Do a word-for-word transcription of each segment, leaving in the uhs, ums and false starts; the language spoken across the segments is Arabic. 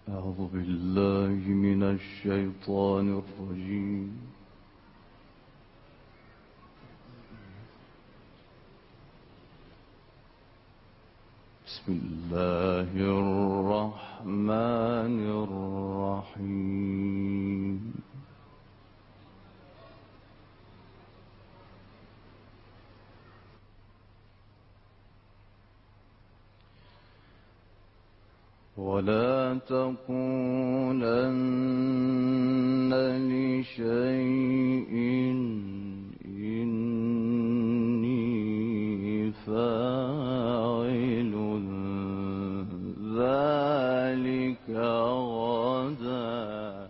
أعوذ بالله من الشيطان الرجيم. بسم الله الرحمن الرحيم. ولا تقولن لشيء إني فاعل ذلك غدا.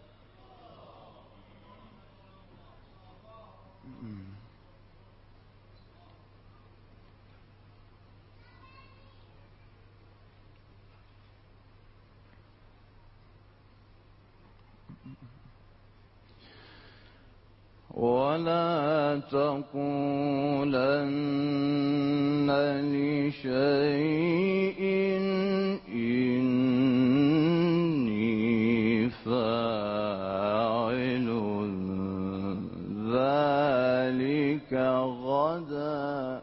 ولا تقولن لشيء إني فاعل ذلك غدا.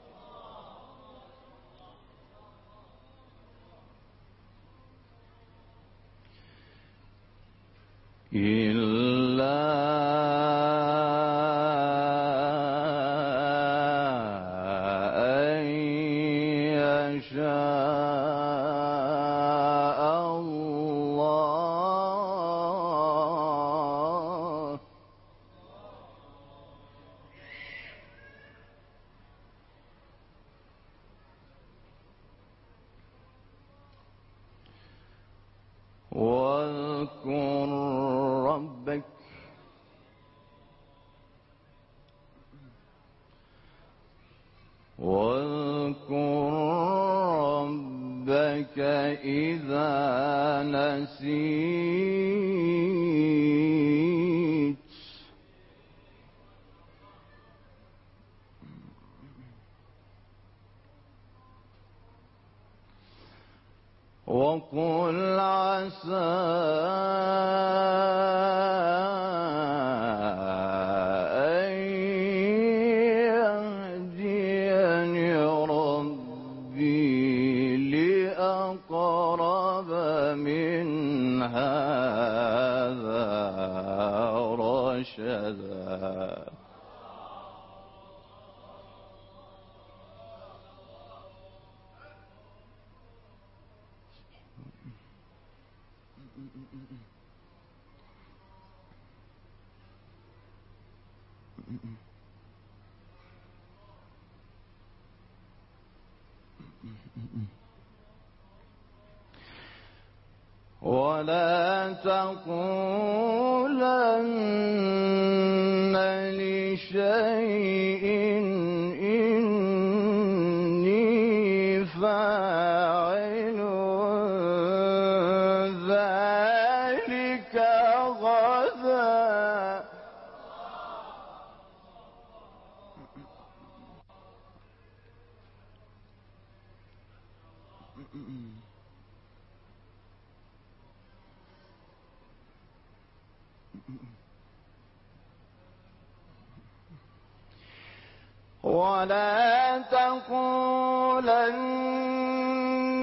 إلا أن يشاء الله. واذكر ربك واذكر ربك إذا نسيت وقل عسى أن يهديني ربي لأقرب من هذا رشدا. ولا تقولن لشيء إني فاعل ذلك غدا. ولا تقولن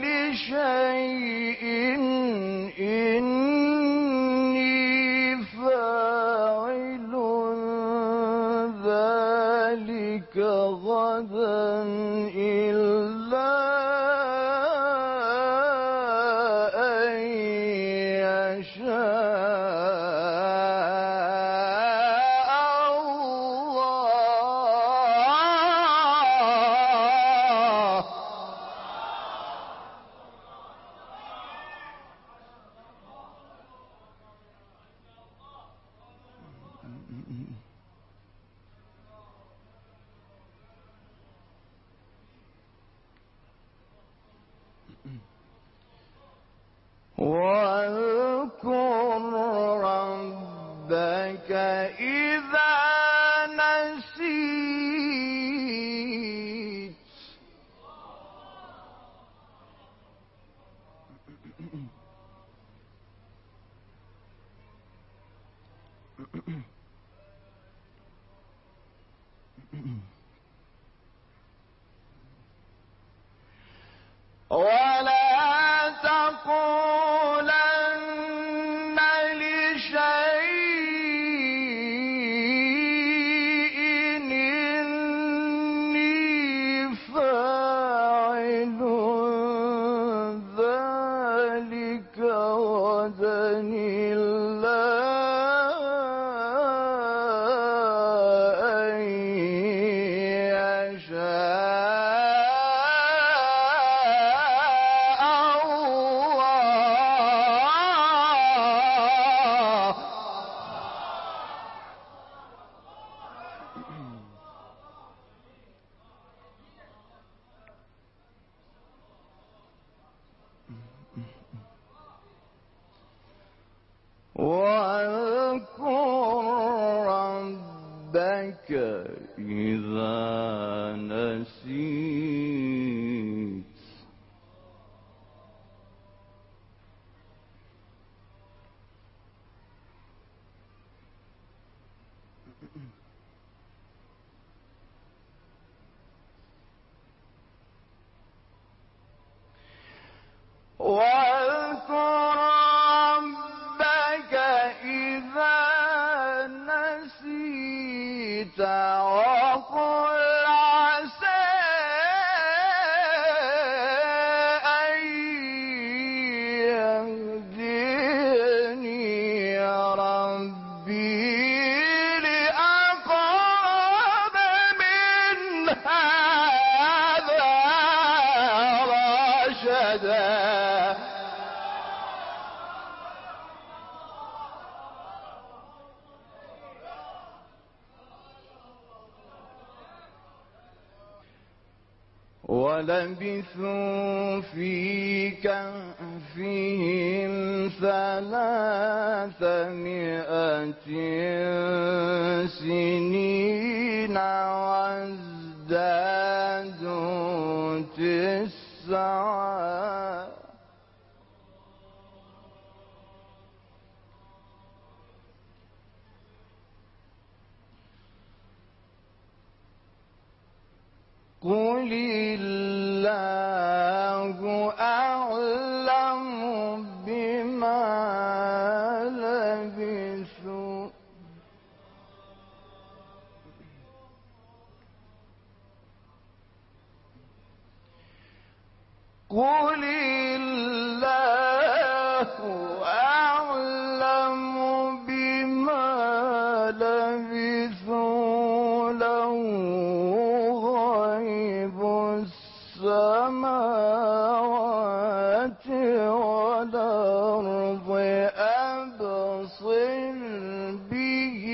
لشيء إني فاعل ذلك غدا إلا أن يشاء الله. واذكر ربك إذا نسيت رشدا ولبثوا في كهفهم ثلاثمائة سنين وازدادوا تسعا قل الله أعلم بما لبثوا قل الله أعلم بما لبثوا له السماوات والأرض أبصر به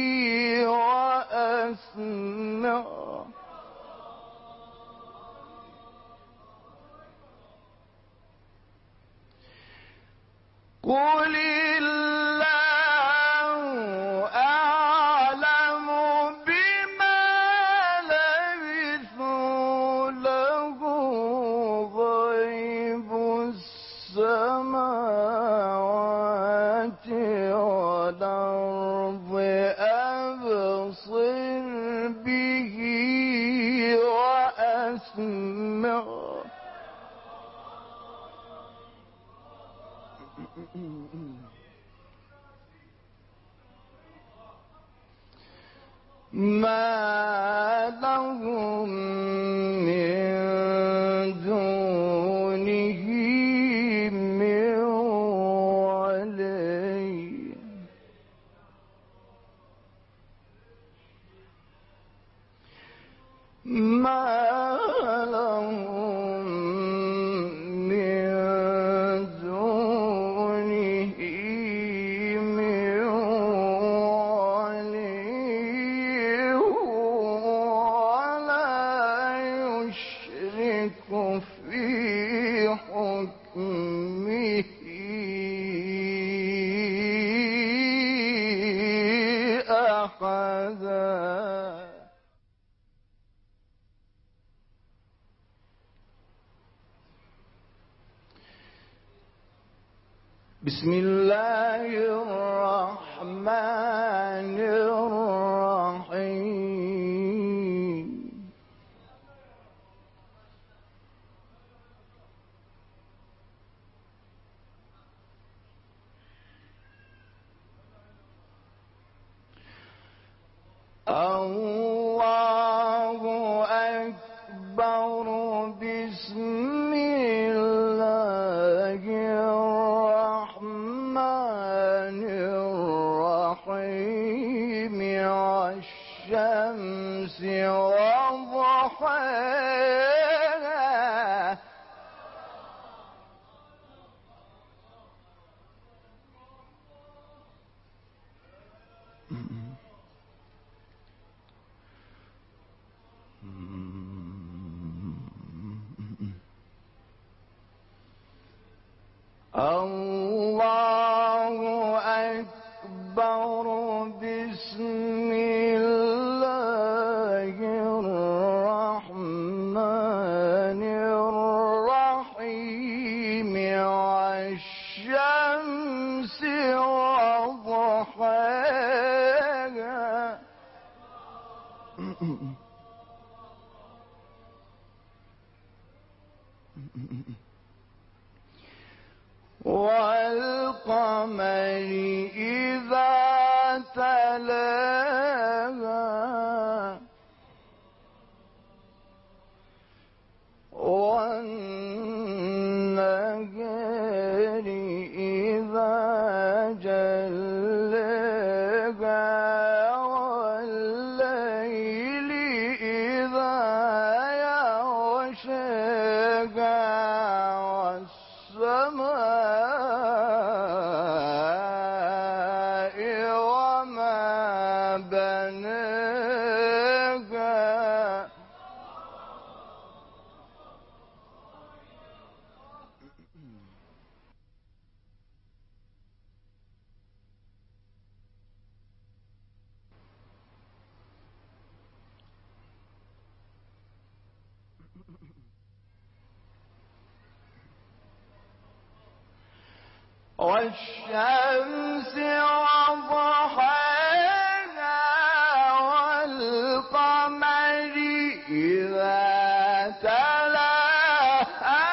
وأسمع قل الله أعلم بما لبثوا له غيب السماوات والأرض أبصر به وأسمع ما لهم من دونه من ولي ما لهم من دونه من ولي ولا يشرك في حكمه أحدا بسم الله الرحمن الرحيم الله أكبر بسم الله الرحمن الرحيم والشمس وضحاها الله أكبر بسم الله الرحمن الرحيم والشمس وضحاها والقمر إذا تلاها والنهار إذا جلاها والليل إذا يغشاها والشمس وضحاها والقمر إذا تلاها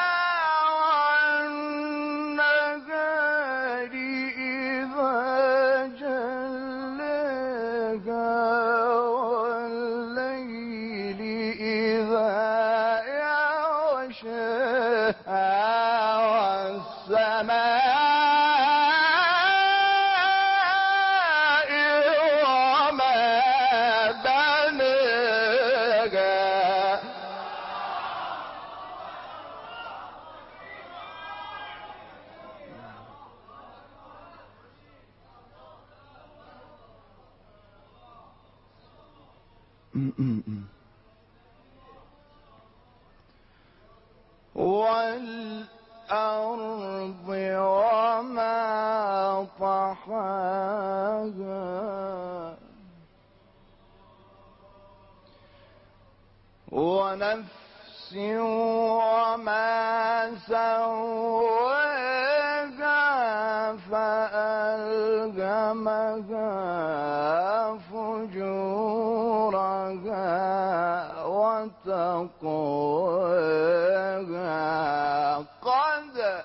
والنهار إذا جلاها والليل إذا يغشاها والسماء والأرض وما طحاها ونفس وما سواها فألهمها فجورها وتقواها قد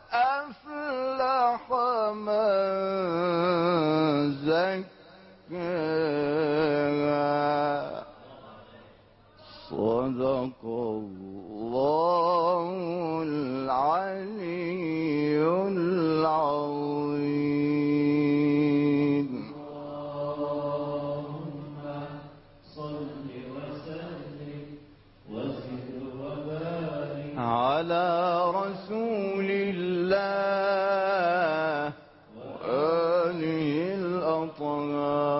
أفلح من زكاها صدق الله العلي العظيم. اللهم صل وسلم وزد وبارك على رسول الله وآله الأطهار.